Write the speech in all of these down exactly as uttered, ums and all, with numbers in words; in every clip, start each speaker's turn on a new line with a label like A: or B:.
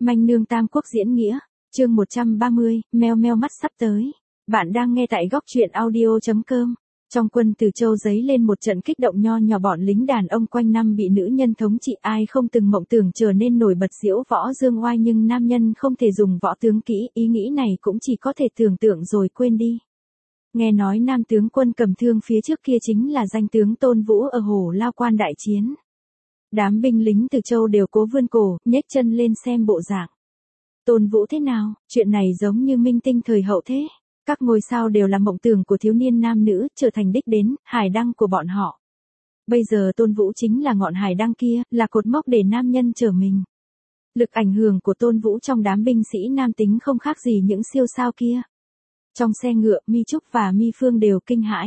A: Manh nương Tam Quốc diễn nghĩa, chương một trăm ba mươi, meo meo mắt sắp tới. Bạn đang nghe tại góc truyện audio chấm com. Trong quân Từ Châu giấy lên một trận kích động nho nhỏ, bọn lính đàn ông quanh năm bị nữ nhân thống trị, ai không từng mộng tưởng trở nên nổi bật diễu võ dương oai, nhưng nam nhân không thể dùng võ tướng kỹ, ý nghĩ này cũng chỉ có thể tưởng tượng rồi quên đi. Nghe nói nam tướng quân cầm thương phía trước kia chính là danh tướng Tôn Vũ ở Hồ Lao Quan đại chiến. Đám binh lính Từ Châu đều cố vươn cổ, nhếch chân lên xem bộ dạng. Tôn Vũ thế nào, chuyện này giống như minh tinh thời hậu thế. Các ngôi sao đều là mộng tưởng của thiếu niên nam nữ, trở thành đích đến, hải đăng của bọn họ. Bây giờ Tôn Vũ chính là ngọn hải đăng kia, là cột mốc để nam nhân trở mình. Lực ảnh hưởng của Tôn Vũ trong đám binh sĩ nam tính không khác gì những siêu sao kia. Trong xe ngựa, Mi Trúc và Mi Phương đều kinh hãi.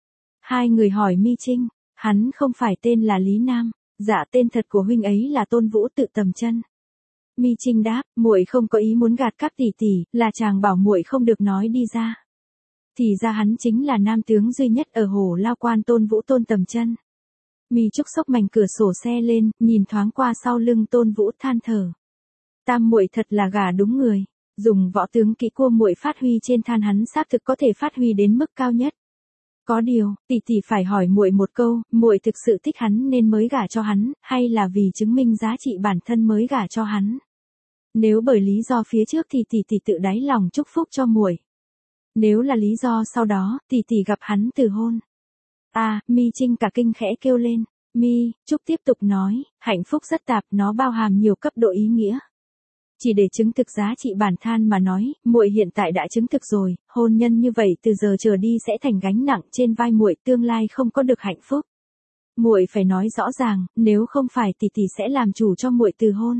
A: Hai người hỏi Mi Trinh, hắn không phải tên là Lý Nam. Dạ, tên thật của huynh ấy là Tôn Vũ Tự Tầm Chân. Mi Trinh đáp, muội không có ý muốn gạt các tỷ tỷ, là chàng bảo muội không được nói đi ra. Thì ra hắn chính là nam tướng duy nhất ở Hồ Lao Quan, Tôn Vũ Tôn Tầm Chân. Mi Trúc xốc mảnh cửa sổ xe lên, nhìn thoáng qua sau lưng Tôn Vũ than thở. Tam muội thật là gả đúng người, dùng võ tướng kỹ của muội phát huy trên than hắn xác thực có thể phát huy đến mức cao nhất. Có điều, tỷ tỷ phải hỏi muội một câu, muội thực sự thích hắn nên mới gả cho hắn, hay là vì chứng minh giá trị bản thân mới gả cho hắn? Nếu bởi lý do phía trước thì tỷ tỷ tự đáy lòng chúc phúc cho muội. Nếu là lý do sau đó, tỷ tỷ gặp hắn từ hôn. À, Mi Trinh cả kinh khẽ kêu lên. Mi Trúc tiếp tục nói, hạnh phúc rất tạp, nó bao hàm nhiều cấp độ ý nghĩa. Chỉ để chứng thực giá trị bản thân mà nói, muội hiện tại đã chứng thực rồi, hôn nhân như vậy từ giờ trở đi sẽ thành gánh nặng trên vai muội, tương lai không có được hạnh phúc. Muội phải nói rõ ràng, nếu không phải tỷ tỷ sẽ làm chủ cho muội từ hôn.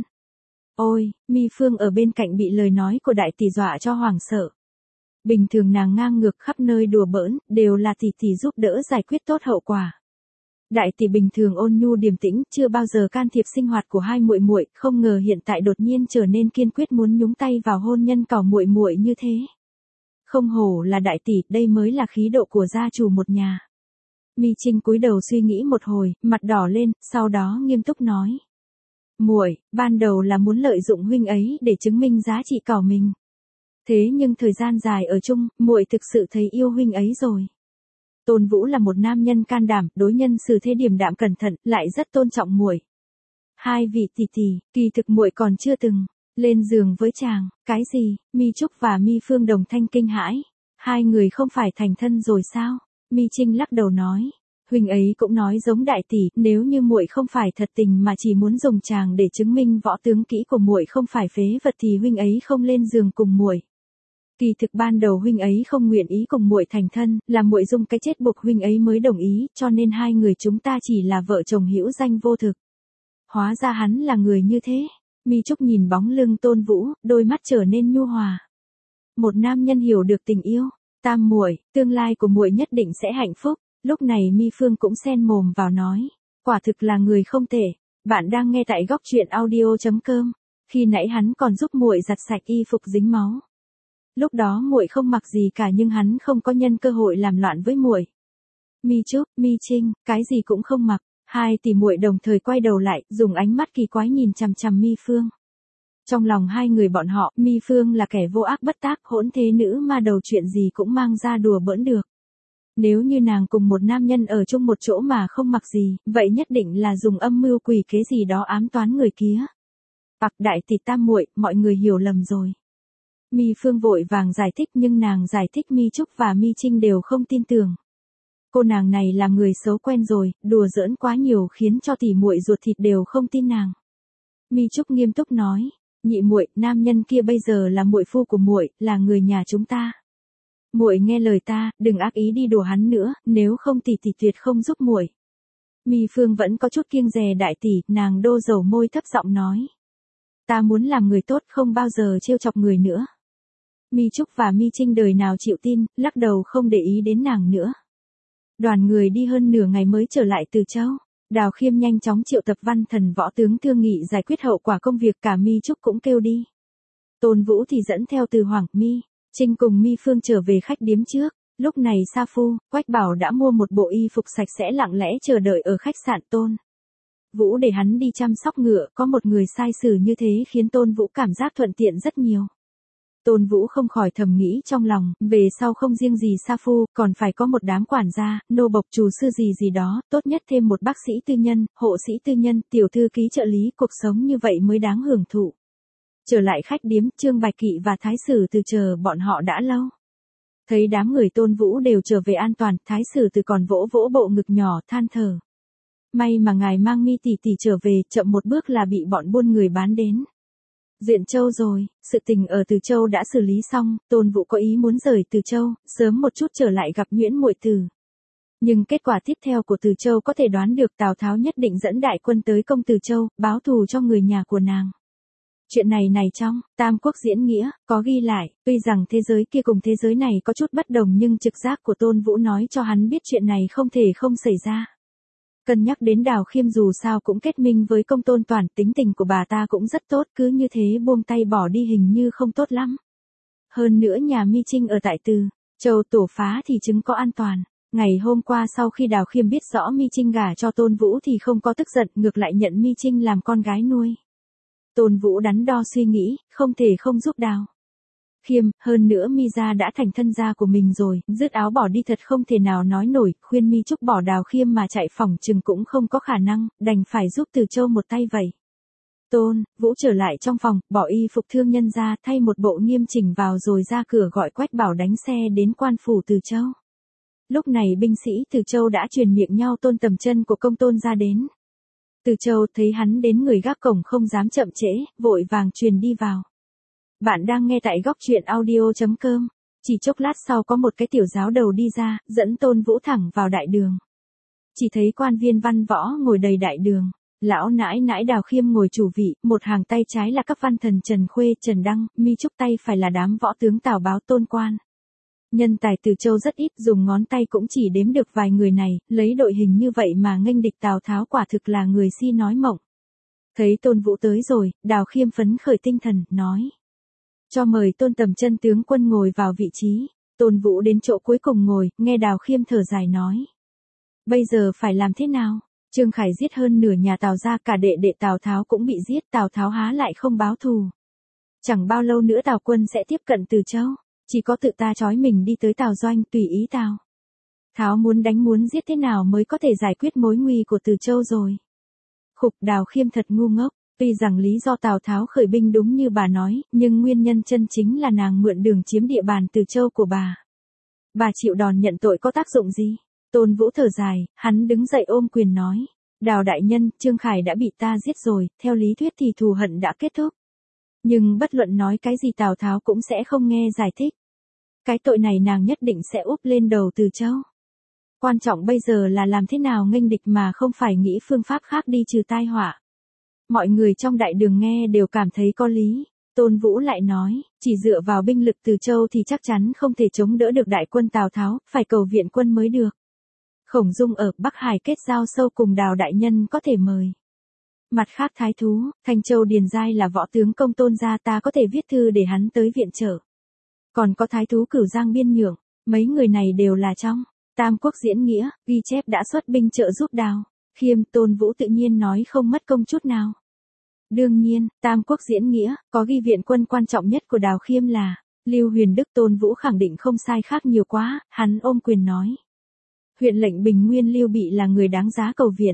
A: Ôi, Mi Phương ở bên cạnh bị lời nói của đại tỷ dọa cho hoảng sợ. Bình thường nàng ngang ngược khắp nơi đùa bỡn, đều là tỷ tỷ giúp đỡ giải quyết tốt hậu quả. Đại tỷ bình thường ôn nhu điềm tĩnh, chưa bao giờ can thiệp sinh hoạt của hai muội muội, không ngờ hiện tại đột nhiên trở nên kiên quyết muốn nhúng tay vào hôn nhân cỏ muội muội như thế. Không hổ là đại tỷ, đây mới là khí độ của gia chủ một nhà. Mi Trinh cúi đầu suy nghĩ một hồi, mặt đỏ lên, sau đó nghiêm túc nói: "Muội, ban đầu là muốn lợi dụng huynh ấy để chứng minh giá trị cỏ mình. Thế nhưng thời gian dài ở chung, muội thực sự thấy yêu huynh ấy rồi. Tôn Vũ là một nam nhân can đảm, đối nhân xử thế điềm đạm cẩn thận, lại rất tôn trọng muội. Hai vị tỷ tỷ, kỳ thực muội còn chưa từng lên giường với chàng." Cái gì? Mi Trúc và Mi Phương đồng thanh kinh hãi. Hai người không phải thành thân rồi sao? Mi Trinh lắc đầu nói, huynh ấy cũng nói giống đại tỷ, nếu như muội không phải thật tình mà chỉ muốn dùng chàng để chứng minh võ tướng kỹ của muội không phải phế vật thì huynh ấy không lên giường cùng muội. Kỳ thực ban đầu huynh ấy không nguyện ý cùng muội thành thân, là muội dùng cái chết buộc huynh ấy mới đồng ý, cho nên hai người chúng ta chỉ là vợ chồng hữu danh vô thực. Hóa ra hắn là người như thế. Mi Trúc nhìn bóng lưng Tôn Vũ, đôi mắt trở nên nhu hòa. Một nam nhân hiểu được tình yêu. Tam muội, tương lai của muội nhất định sẽ hạnh phúc. Lúc này Mi Phương cũng xen mồm vào nói, quả thực là người không tệ. Bạn đang nghe tại góc truyện audio chấm com. Khi nãy hắn còn giúp muội giặt sạch y phục dính máu. Lúc đó muội không mặc gì cả, nhưng hắn không có nhân cơ hội làm loạn với muội. Mi Trúc, Mi Trinh, cái gì cũng không mặc. Hai tỷ muội đồng thời quay đầu lại, dùng ánh mắt kỳ quái nhìn chằm chằm Mi Phương. Trong lòng hai người bọn họ, Mi Phương là kẻ vô ác bất tác, hỗn thế nữ ma đầu, chuyện gì cũng mang ra đùa bỡn được. Nếu như nàng cùng một nam nhân ở chung một chỗ mà không mặc gì, vậy nhất định là dùng âm mưu quỷ kế gì đó ám toán người kia. Bạc đại tỷ tam muội, mọi người hiểu lầm rồi. Mi Phương vội vàng giải thích, nhưng nàng giải thích Mi Trúc và Mi Trinh đều không tin tưởng. Cô nàng này là người xấu quen rồi, đùa giỡn quá nhiều khiến cho tỷ muội ruột thịt đều không tin nàng. Mi Trúc nghiêm túc nói, nhị muội, nam nhân kia bây giờ là muội phu của muội, là người nhà chúng ta. Muội nghe lời ta, đừng ác ý đi đùa hắn nữa, nếu không tỷ tỷ tuyệt không giúp muội. Mi Phương vẫn có chút kiêng dè đại tỷ, nàng đô dầu môi thấp giọng nói, ta muốn làm người tốt, không bao giờ trêu chọc người nữa. Mi Trúc và Mi Trinh đời nào chịu tin, lắc đầu không để ý đến nàng nữa. Đoàn người đi hơn nửa ngày mới trở lại Từ Châu. Đào Khiêm nhanh chóng triệu tập văn thần võ tướng thương nghị giải quyết hậu quả công việc, cả Mi Trúc cũng kêu đi. Tôn Vũ thì dẫn theo Từ Hoàng, Mi Trinh cùng Mi Phương trở về khách điếm trước. Lúc này Sa Phu, Quách Bảo đã mua một bộ y phục sạch sẽ lặng lẽ chờ đợi ở khách sạn Tôn Vũ để hắn đi chăm sóc ngựa, có một người sai xử như thế khiến Tôn Vũ cảm giác thuận tiện rất nhiều. Tôn Vũ không khỏi thầm nghĩ trong lòng, về sau không riêng gì Sa Phu, còn phải có một đám quản gia, nô bộc trù sư gì gì đó, tốt nhất thêm một bác sĩ tư nhân, hộ sĩ tư nhân, tiểu thư ký trợ lý, cuộc sống như vậy mới đáng hưởng thụ. Trở lại khách điếm, Trương Bạch Kỵ và Thái Sử Từ chờ bọn họ đã lâu. Thấy đám người Tôn Vũ đều trở về an toàn, Thái Sử Từ còn vỗ vỗ bộ ngực nhỏ than thở. May mà ngài Mang Mi tỷ tỷ trở về, chậm một bước là bị bọn buôn người bán đến Duyện Châu rồi. Sự tình ở Từ Châu đã xử lý xong, Tôn Vũ có ý muốn rời Từ Châu, sớm một chút trở lại gặp Nguyễn Muội Tử. Nhưng kết quả tiếp theo của Từ Châu có thể đoán được, Tào Tháo nhất định dẫn đại quân tới công Từ Châu, báo thù cho người nhà của nàng. Chuyện này này trong Tam Quốc diễn nghĩa có ghi lại, tuy rằng thế giới kia cùng thế giới này có chút bất đồng nhưng trực giác của Tôn Vũ nói cho hắn biết chuyện này không thể không xảy ra. Cân nhắc đến Đào Khiêm dù sao cũng kết minh với Công Tôn Toàn, tính tình của bà ta cũng rất tốt, cứ như thế buông tay bỏ đi hình như không tốt lắm. Hơn nữa nhà Mi Trinh ở tại Từ Châu tổ phá thì chứng có an toàn. Ngày hôm qua sau khi Đào Khiêm biết rõ Mi Trinh gả cho Tôn Vũ thì không có tức giận, ngược lại nhận Mi Trinh làm con gái nuôi. Tôn Vũ đắn đo suy nghĩ, không thể không giúp Đào Khiêm, hơn nữa Mi gia đã thành thân gia của mình rồi, dứt áo bỏ đi thật không thể nào nói nổi, khuyên Mi Trúc bỏ Đào Khiêm mà chạy phỏng chừng cũng không có khả năng, đành phải giúp Từ Châu một tay vậy. Tôn Vũ trở lại trong phòng, bỏ y phục thương nhân ra, thay một bộ nghiêm chỉnh vào rồi ra cửa gọi Quách Bảo đánh xe đến quan phủ Từ Châu. Lúc này binh sĩ Từ Châu đã truyền miệng nhau Tôn Tầm Chân của Công Tôn ra đến. Từ Châu thấy hắn đến, người gác cổng không dám chậm trễ, vội vàng truyền đi vào. Bạn đang nghe tại góc truyện audio chấm com. Chỉ chốc lát sau có một cái tiểu giáo đầu đi ra, dẫn Tôn Vũ thẳng vào đại đường. Chỉ thấy quan viên văn võ ngồi đầy đại đường. Lão nãi nãi Đào Khiêm ngồi chủ vị, một hàng tay trái là các văn thần Trần Khuê, Trần Đăng, Mi Trúc, tay phải là đám võ tướng Tào Báo, Tôn Quan. Nhân tài Từ Châu rất ít, dùng ngón tay cũng chỉ đếm được vài người này, lấy đội hình như vậy mà nghênh địch Tào Tháo quả thực là người si nói mộng. Thấy Tôn Vũ tới rồi, Đào Khiêm phấn khởi tinh thần, nói. Cho mời Tôn Tầm Chân tướng quân ngồi vào vị trí. Tôn Vũ đến chỗ cuối cùng ngồi, nghe Đào Khiêm thở dài nói. Bây giờ phải làm thế nào? Trương Khải giết hơn nửa nhà Tào gia, cả đệ đệ Tào Tháo cũng bị giết, Tào Tháo há lại không báo thù. Chẳng bao lâu nữa Tào quân sẽ tiếp cận Từ Châu. Chỉ có tự ta trói mình đi tới Tào doanh, tùy ý Tào Tháo muốn đánh muốn giết thế nào mới có thể giải quyết mối nguy của Từ Châu rồi. Khục, Đào Khiêm thật ngu ngốc, tuy rằng lý do Tào Tháo khởi binh đúng như bà nói, nhưng nguyên nhân chân chính là nàng mượn đường chiếm địa bàn Từ Châu của bà. Bà chịu đòn nhận tội có tác dụng gì? Tôn Vũ thở dài, hắn đứng dậy ôm quyền nói. Đào đại nhân, Trương Khải đã bị ta giết rồi, theo lý thuyết thì thù hận đã kết thúc. Nhưng bất luận nói cái gì Tào Tháo cũng sẽ không nghe giải thích. Cái tội này nàng nhất định sẽ úp lên đầu Từ Châu. Quan trọng bây giờ là làm thế nào nghênh địch mà không phải nghĩ phương pháp khác đi trừ tai họa. Mọi người trong đại đường nghe đều cảm thấy có lý. Tôn Vũ lại nói, chỉ dựa vào binh lực Từ Châu thì chắc chắn không thể chống đỡ được đại quân Tào Tháo, phải cầu viện quân mới được. Khổng Dung ở Bắc Hải kết giao sâu cùng Đào đại nhân có thể mời. Mặt khác thái thú, Thanh Châu Điền Giai là võ tướng Công Tôn gia, ta có thể viết thư để hắn tới viện trợ. Còn có thái thú Cửu Giang Biên Nhượng, mấy người này đều là trong Tam Quốc diễn nghĩa, ghi chép đã xuất binh trợ giúp Đào Khiêm. Tôn Vũ tự nhiên nói không mất công chút nào. Đương nhiên, Tam Quốc diễn nghĩa, có ghi viện quân quan trọng nhất của Đào Khiêm là Lưu Huyền Đức. Tôn Vũ khẳng định không sai khác nhiều quá, hắn ôm quyền nói. Huyện lệnh Bình Nguyên Lưu Bị là người đáng giá cầu viện.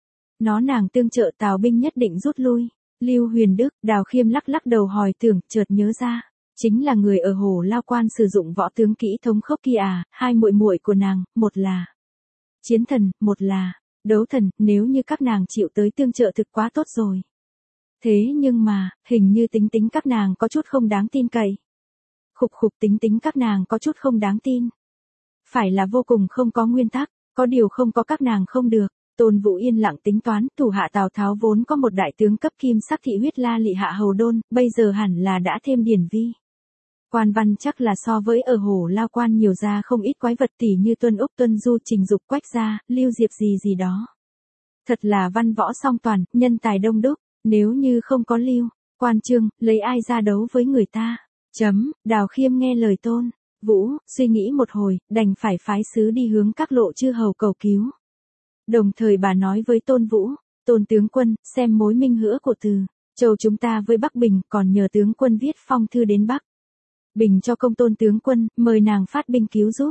A: Nó nàng tương trợ Tào binh nhất định rút lui. Lưu Huyền Đức, Đào Khiêm lắc lắc đầu hỏi tưởng, chợt nhớ ra. Chính là người ở Hồ Lao Quan sử dụng võ tướng kỹ thống khốc kia à, hai muội muội của nàng, một là chiến thần, một là đấu thần, nếu như các nàng chịu tới tương trợ thực quá tốt rồi. Thế nhưng mà, hình như tính tính các nàng có chút không đáng tin cậy. Khục khục, tính tính các nàng có chút không đáng tin. Phải là vô cùng không có nguyên tắc, có điều không có các nàng không được. Tôn Vũ yên lặng tính toán, thủ hạ Tào Tháo vốn có một đại tướng cấp kim sắc thị huyết La Lị Hạ Hầu Đôn, bây giờ hẳn là đã thêm Điển Vi. Quan văn chắc là so với ở Hồ Lao Quan nhiều ra không ít quái vật tỷ như Tuân Úc, Tuân Du, Trình Dục, Quách Gia, Lưu Diệp gì gì đó. Thật là văn võ song toàn, nhân tài đông đúc, nếu như không có Lưu Quan Trương, lấy ai ra đấu với người ta. Chấm, Đào Khiêm nghe lời Tôn Vũ, suy nghĩ một hồi, đành phải phái sứ đi hướng các lộ chư hầu cầu cứu. Đồng thời bà nói với Tôn Vũ, Tôn tướng quân, xem mối minh hữu của Từ Châu chúng ta với Bắc Bình, còn nhờ tướng quân viết phong thư đến Bắc Bình cho công Tôn tướng quân, mời nàng phát binh cứu giúp.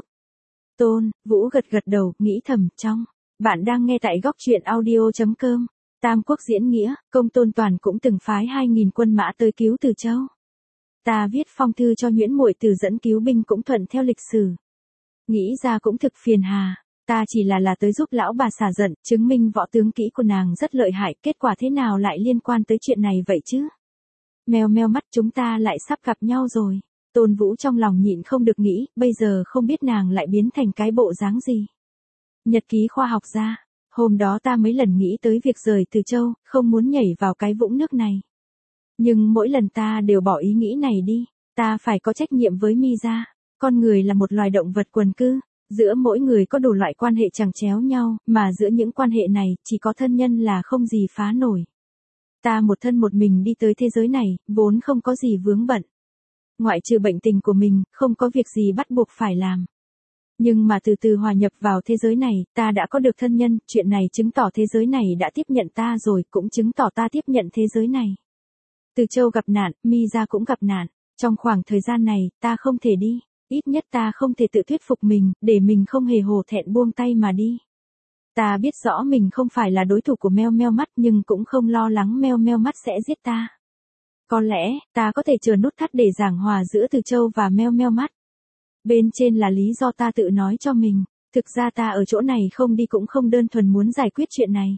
A: Tôn Vũ gật gật đầu, nghĩ thầm, trong. Bạn đang nghe tại góc truyện audio.com. Tam Quốc diễn nghĩa, công Tôn Toàn cũng từng phái hai nghìn quân mã tới cứu Từ Châu. Ta viết phong thư cho Nguyễn Muội Từ dẫn cứu binh cũng thuận theo lịch sử. Nghĩ ra cũng thực phiền hà, ta chỉ là là tới giúp lão bà xả giận, chứng minh võ tướng kỹ của nàng rất lợi hại, kết quả thế nào lại liên quan tới chuyện này vậy chứ? Meo meo mắt, chúng ta lại sắp gặp nhau rồi. Tôn Vũ trong lòng nhịn không được nghĩ, bây giờ không biết nàng lại biến thành cái bộ dáng gì. Nhật ký khoa học ra, hôm đó ta mấy lần nghĩ tới việc rời Từ Châu, không muốn nhảy vào cái vũng nước này. Nhưng mỗi lần ta đều bỏ ý nghĩ này đi, ta phải có trách nhiệm với Mi gia. Con người là một loài động vật quần cư, giữa mỗi người có đủ loại quan hệ chằng chéo nhau, mà giữa những quan hệ này, chỉ có thân nhân là không gì phá nổi. Ta một thân một mình đi tới thế giới này, vốn không có gì vướng bận. Ngoại trừ bệnh tình của mình, không có việc gì bắt buộc phải làm. Nhưng mà từ từ hòa nhập vào thế giới này, ta đã có được thân nhân, chuyện này chứng tỏ thế giới này đã tiếp nhận ta rồi, cũng chứng tỏ ta tiếp nhận thế giới này. Từ Châu gặp nạn, Mi gia cũng gặp nạn, trong khoảng thời gian này, ta không thể đi, ít nhất ta không thể tự thuyết phục mình, để mình không hề hổ thẹn buông tay mà đi. Ta biết rõ mình không phải là đối thủ của Meo Meo mắt, nhưng cũng không lo lắng Meo Meo mắt sẽ giết ta. Có lẽ, ta có thể chờ nút thắt để giảng hòa giữa Từ Châu và Meo Meo mắt. Bên trên là lý do ta tự nói cho mình, thực ra ta ở chỗ này không đi cũng không đơn thuần muốn giải quyết chuyện này.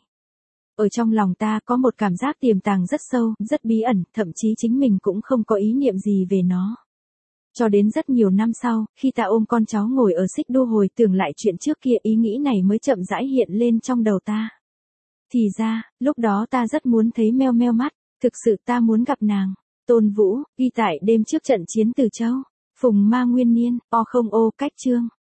A: Ở trong lòng ta có một cảm giác tiềm tàng rất sâu, rất bí ẩn, thậm chí chính mình cũng không có ý niệm gì về nó. Cho đến rất nhiều năm sau, khi ta ôm con cháu ngồi ở xích đu hồi tưởng lại chuyện trước kia, ý nghĩ này mới chậm rãi hiện lên trong đầu ta. Thì ra, lúc đó ta rất muốn thấy Meo Meo mắt, thực sự ta muốn gặp nàng. Tôn Vũ, ghi tại đêm trước trận chiến Từ Châu, Phùng Ma Nguyên Niên, o không ô cách chương.